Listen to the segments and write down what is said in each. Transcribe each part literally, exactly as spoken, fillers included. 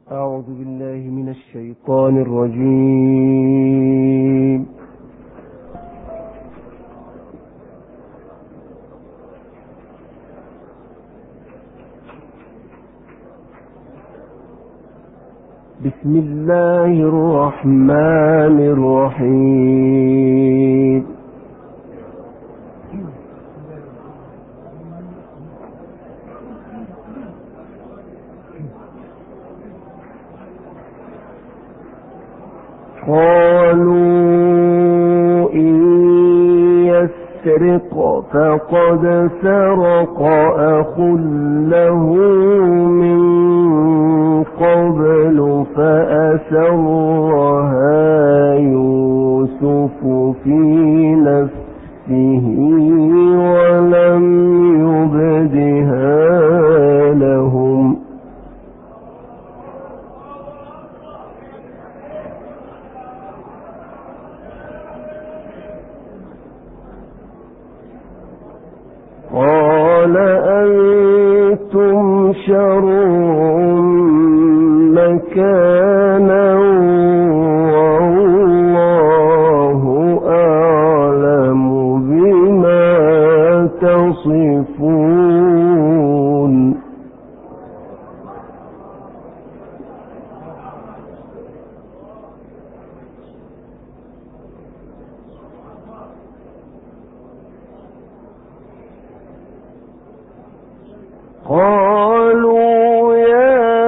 أعوذ بالله من الشيطان الرجيم. بسم الله الرحمن الرحيم. قالوا إن يسرق فقد سرق أخ له من قبل فأسرها يوسف في نفسه ولم يبدها لهم. قال أنتم شر مكانا والله أعلم بما تصفون. قالوا يا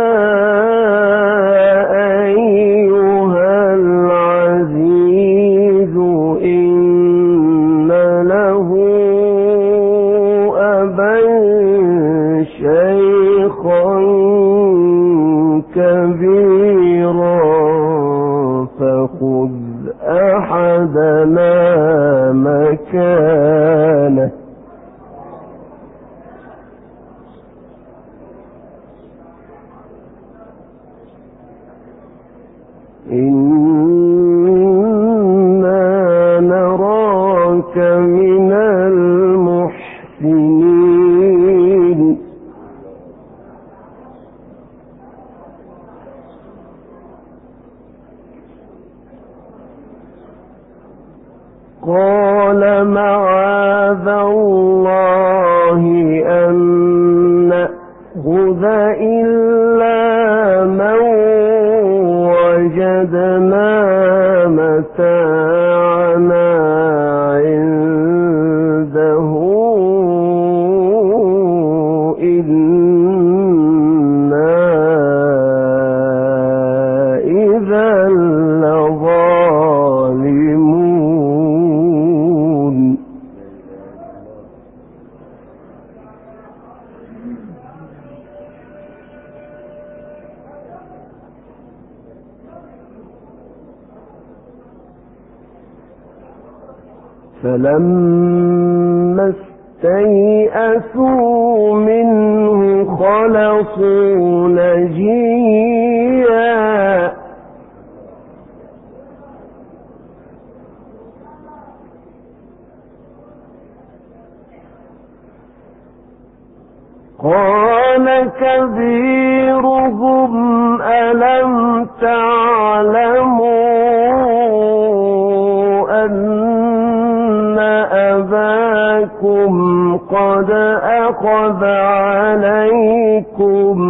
أيها العزيز إن له أبا شيخا كبيرا فخذ أحدنا مكانه. إنا نراك من المحسنين. قال معاذ الله أن نأخذ إلا من وجدنا متاعنا عنده إنا إذا لظالمون. فلما استيئسوا منه خلصوا نجيا قال كبيرهم ألم تعلموا أن أباكم قد أخذ عليكم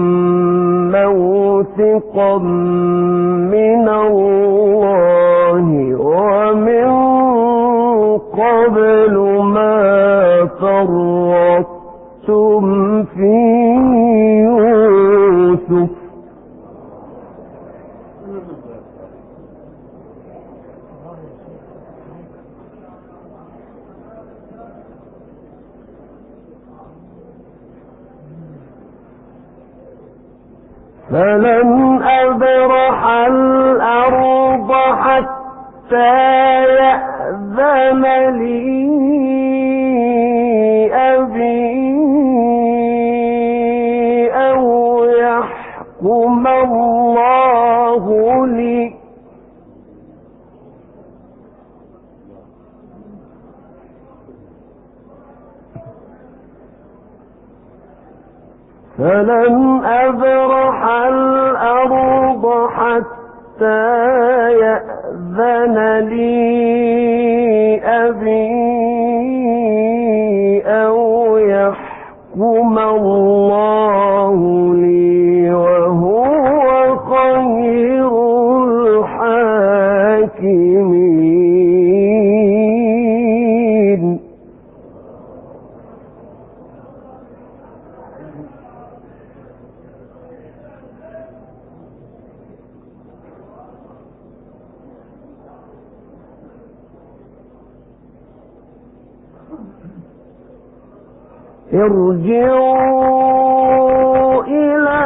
موثقا من الله ومن قبل ما فرطتم في يوسف فلن أبرح الأرض حتى يأذن لي أبي أو يحكم الله لي فلن أبرح الأرض حتى يأذن لي أبي أو يحكم الله لي وهو خير الحاكمين. ارجعوا إلى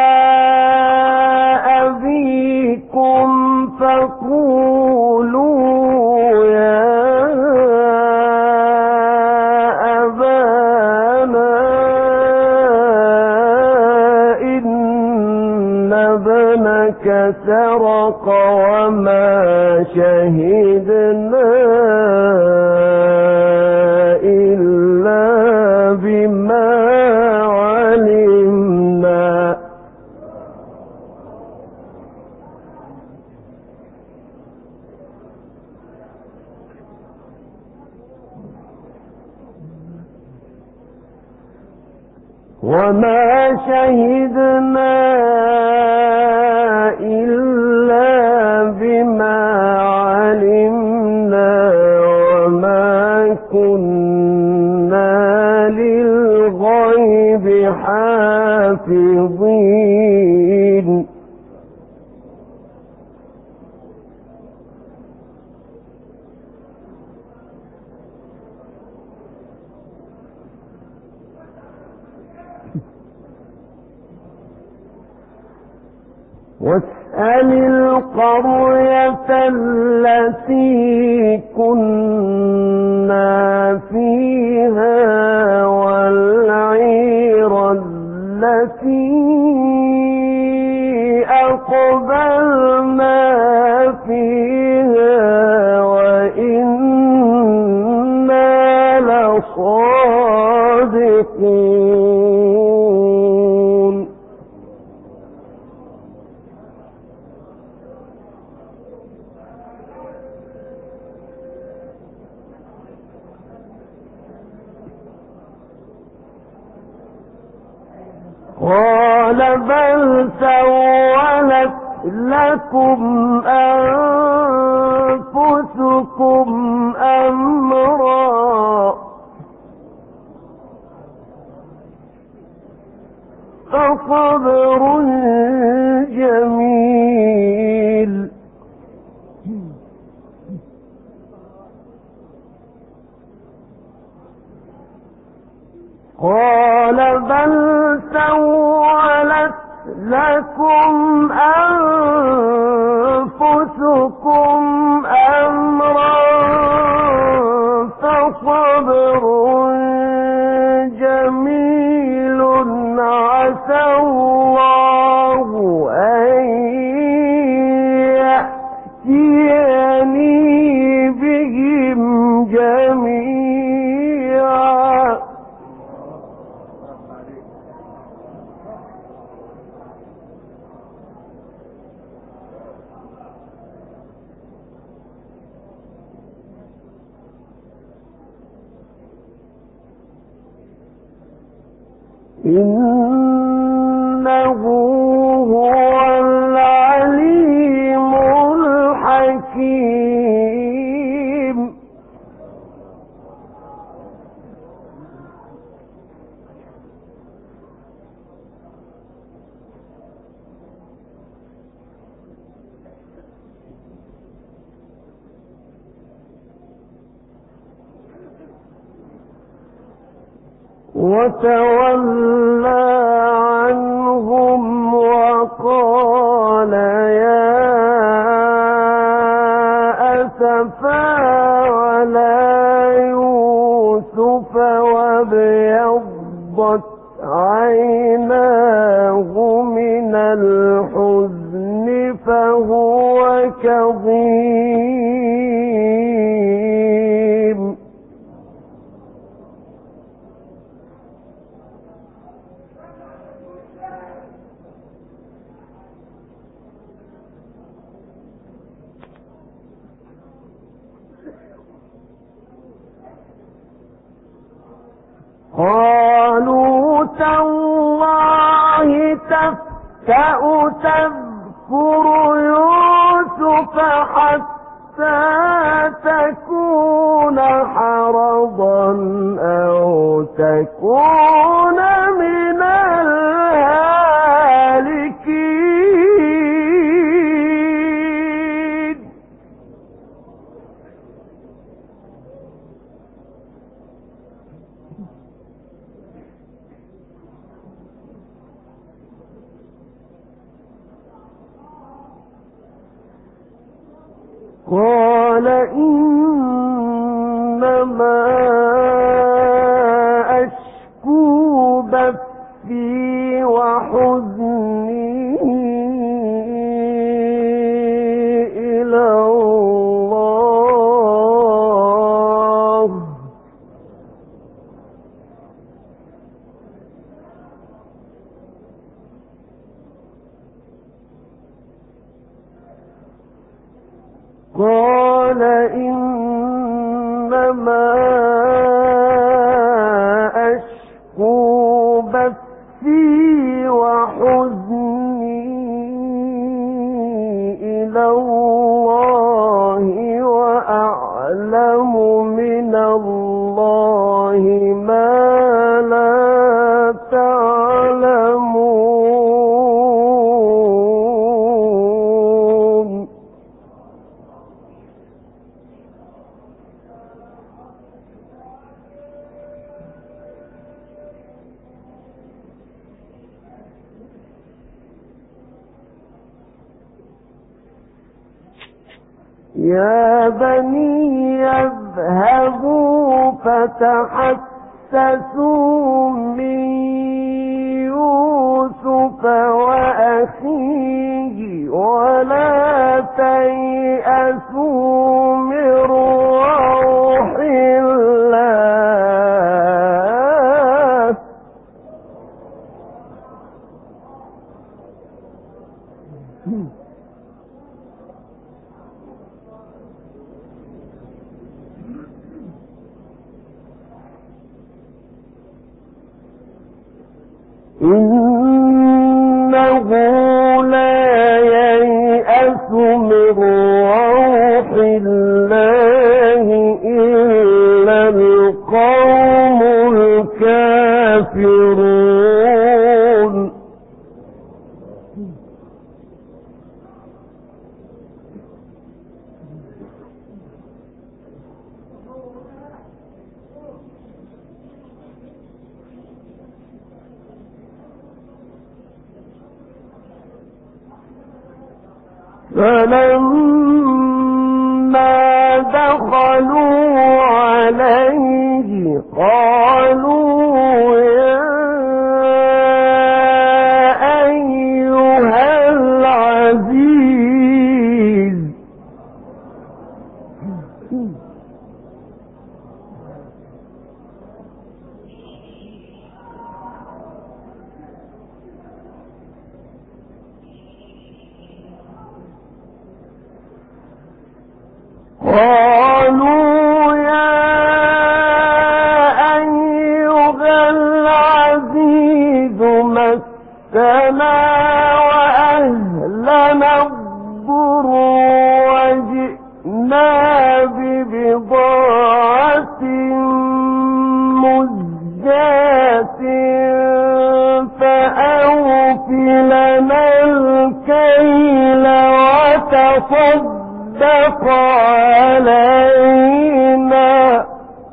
أبيكم فقولوا يا أبانا إن ابنك سرق وما شهدنا بما علمنا وما شهدنا إلا بما علمنا وما كنا للغيب حافظين. واسأل القرية التي كنا فيها والعير التي أقبلنا فيها وإنا لصادقون. قال بل سولت لكم أنفسكم أمرا فصبر جميل. قال بل سولت لكم أنفسكم أمرا فصبر جميل عسى الله أن يأتيني بهم جميعا إنه هو العليم الحكيم. وتولى عنهم وقال يا أسفا على يوسف وابيضت عيناه من الحزن فهو كظيم. قالوا تالله تفتأ تذكر يوسف حتى تكون حرضا أو تكون من الهالكين. قال إنما أشكو بثي وحزني إلى الله قال إنما أشكو بثي وحزني إلى الله وأعلم من الله ما لا تعلمون. يا بني اذهبوا فتحسسوا من يوسف وأخيه ولا تيأسوا من روح الله إنه لا ييأس من روح الله إلا القوم الكافرون. فلما دخلوا عليه قالوا يا أيها العزيز قالوا يا أيها العزيز مسنا وأهلنا الضر وجئنا ببضاعة مزجاة فأوف لنا الكيل وتصدق علينا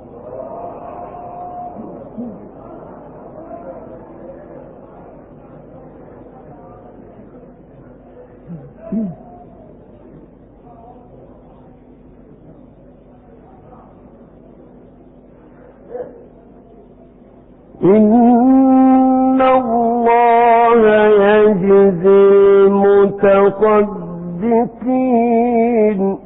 إن الله يجزي المتصدقين.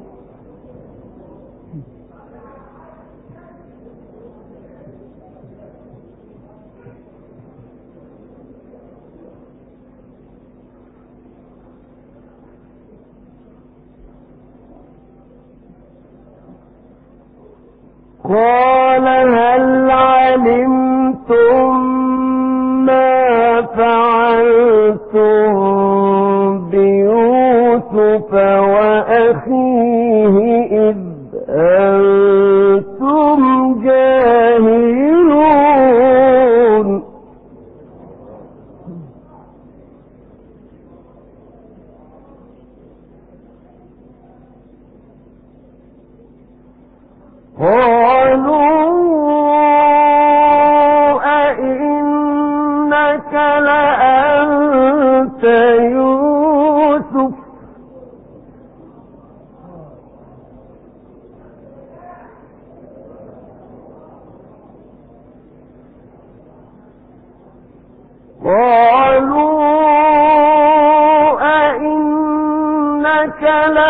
قال هل علمتم إنك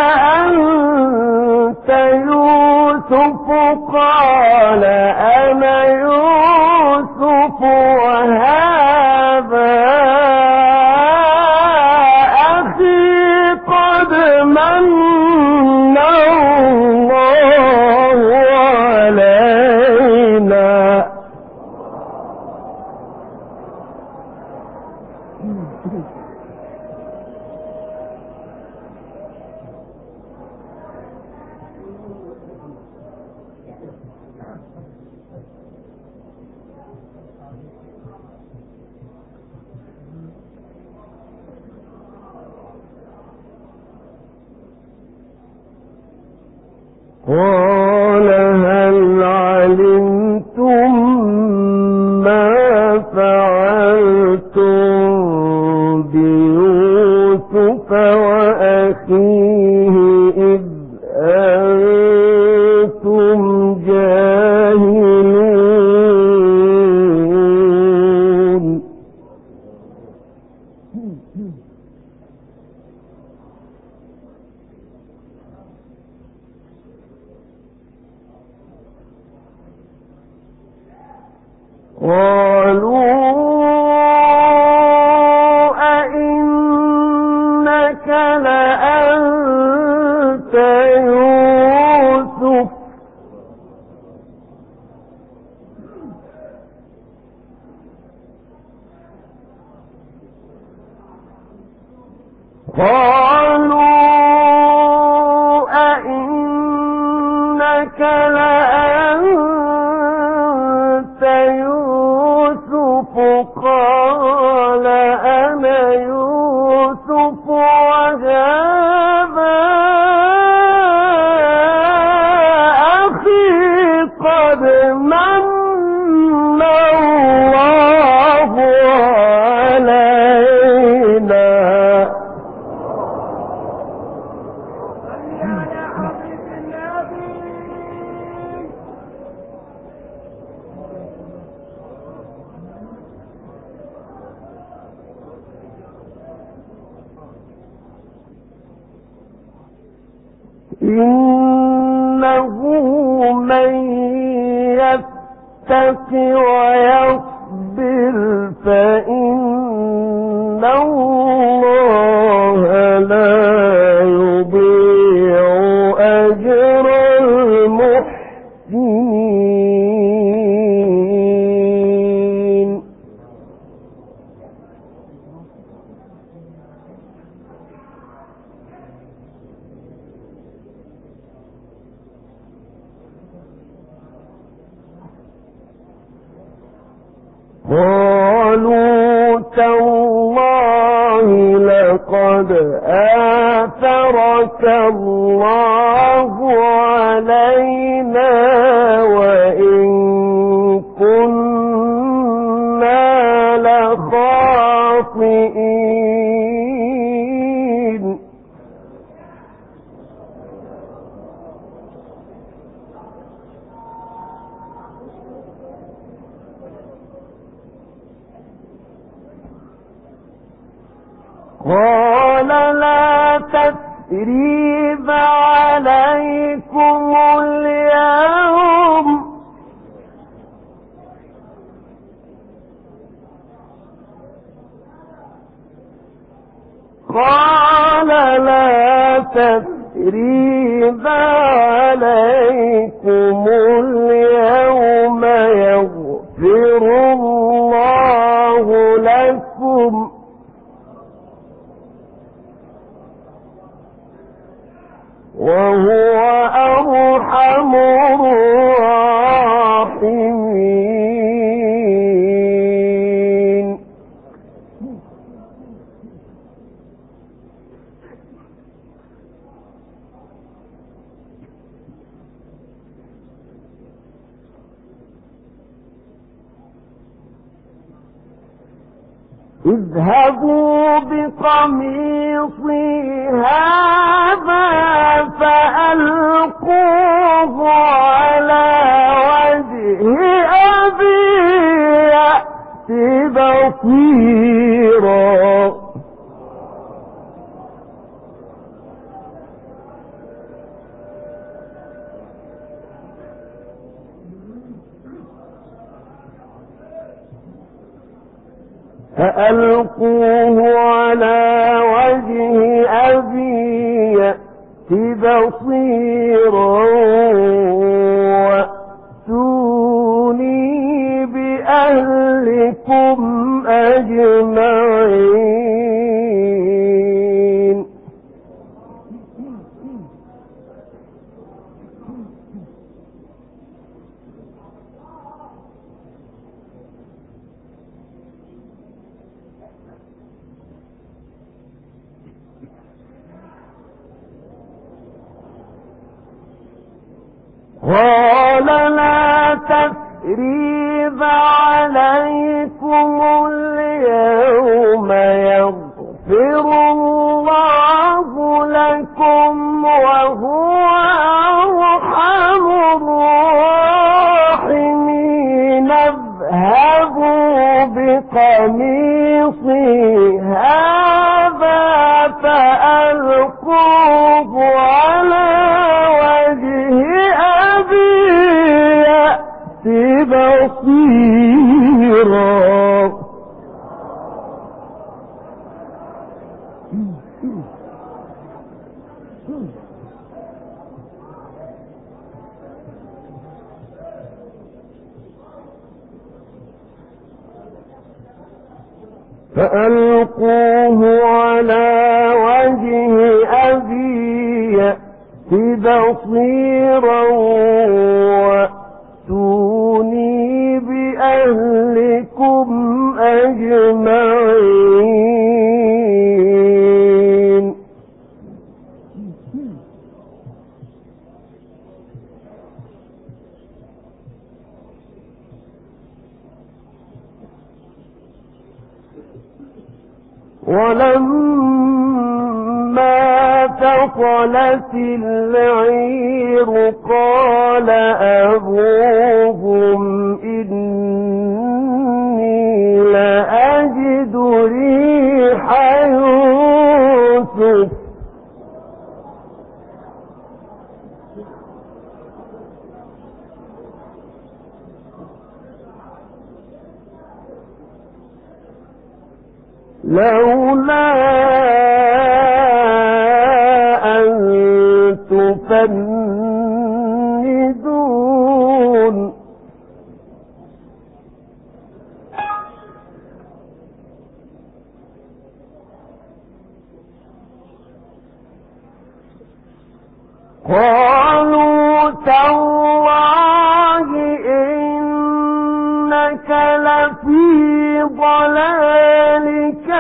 لأنت يوسف قال أنا يوسف وهذا أخي قد من الله علينا قال هل علمتم ما فعلتم بيوسف وأخيه إذ أنتم جاهلون قالوا أئنك لأنت يوسف قالوا أئنك لأنت يوسف قال أنا يوسف وهذا أخي قد من الله علينا إنه من يتق ويصبر فإن الله لا يضيع أجر المحسنين قالوا تالله لقد آثرك الله علينا وإن كنا لخاطئين قال لا تثريب عليكم اليوم قال لا تثريب عليكم اليوم يغفر الله لكم وهو أرحم الراحمين اذهبوا بقميصي هذا فألقوه على وجه أبي يأت بصيرا فألقوه على وجه أبي يأت بصيرا وأتوني بأهلكم أجمعين. قال لا تثريب عليكم اليوم يغفر الله لكم وهو أرحم الراحمين. اذهبوا بقميصي هذا فألقوه على وجه أبي يأت بصيرا. فألقوه على وجه أبي يأت بصيرا وأتوني بأهلكم أجمعين. ولما فصلت العير قال أبوهم إني لأجد ريح يوسف لولا أن تفندون. قالوا تالله إنك لفي ضلالك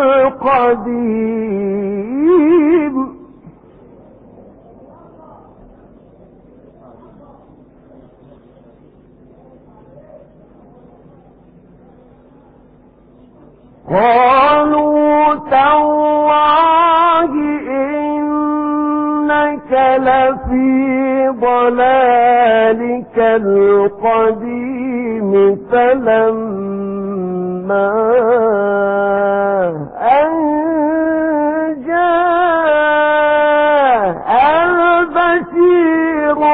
القديم. قالوا تالله إنك لفي ضلالك القديم. فلما أن جاء البشير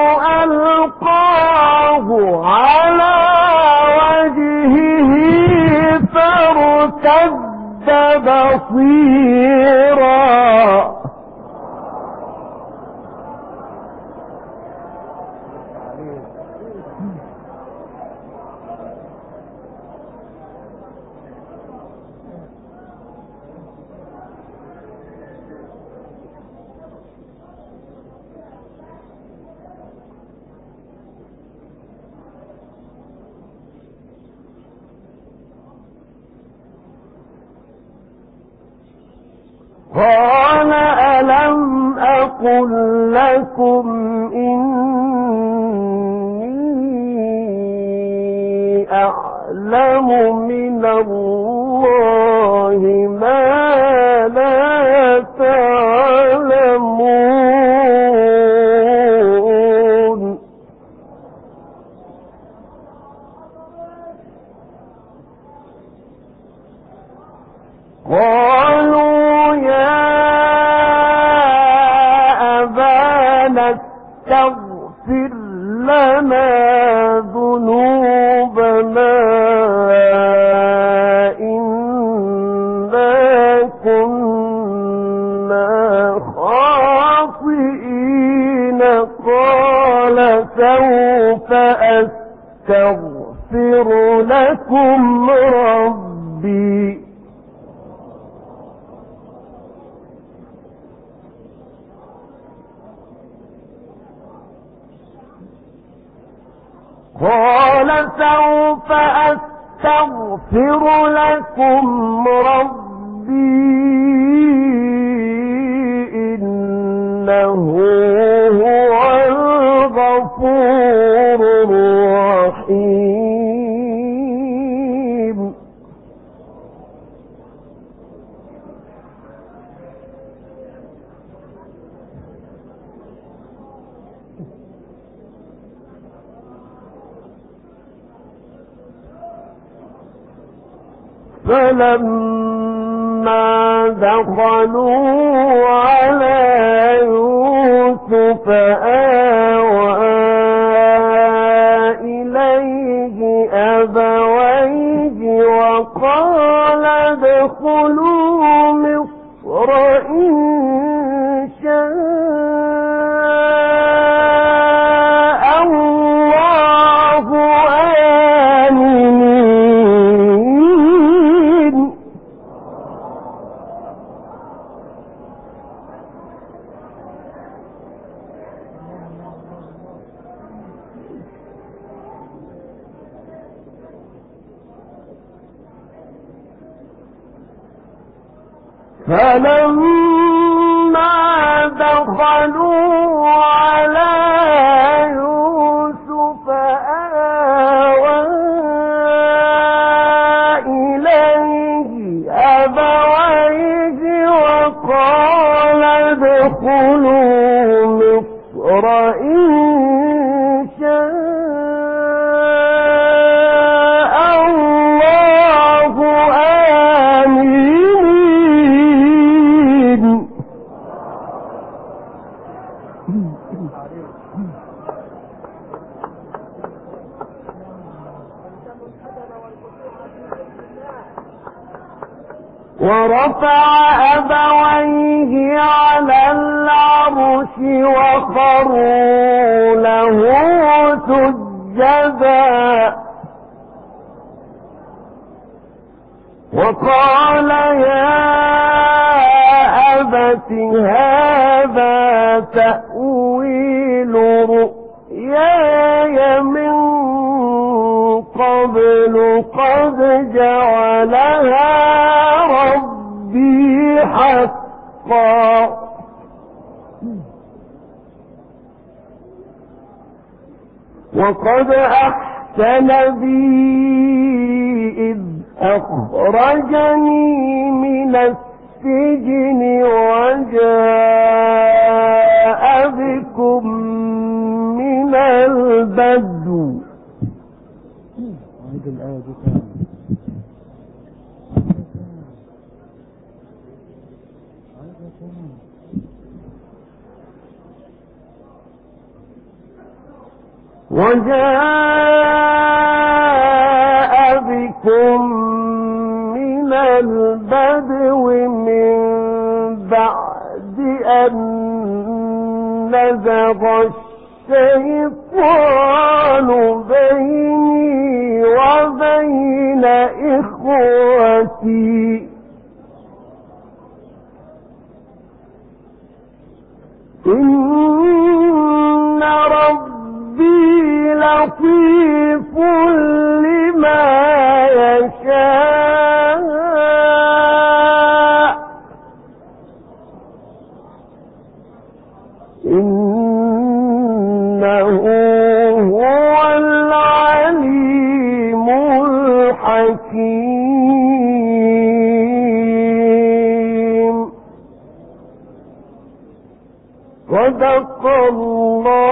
ألقاه على وجهه فارتد بصيرا. قال ألم أقل لكم إني أعلم من الله ما لا تعلمون. قالوا يا أبانا استغفر لنا ذنوبنا إننا كنا خاطئين قال سوف أستغفر لكم ربي قال سوف أستغفر لكم ربي إنه هو الغفور الرحيم. فلما دخلوا على يوسف آوى إليه أبويه وقال ادخلوا مصر إن شاء الله آمنين. فلما دخلوا على يوسف آوى إليه أبويه وقال ادخلوا مصر إن شاء الله آمنين. ورفع أبويه على العرش وخروا له سجدا وقال يا أبت هذا تأويل رؤياي من قبل قد جعلها ربي حقا وقد أحسن بي إذ أخرجني من السجن وجاء بكم من البدو. هذه الآية دي تاني. وجاء بكم من البدو من بعد أن نزغ الشيطان بيني وبين إخوتي إن ربي لطيف لما يشاء إنه هو العليم الحكيم. صدق الله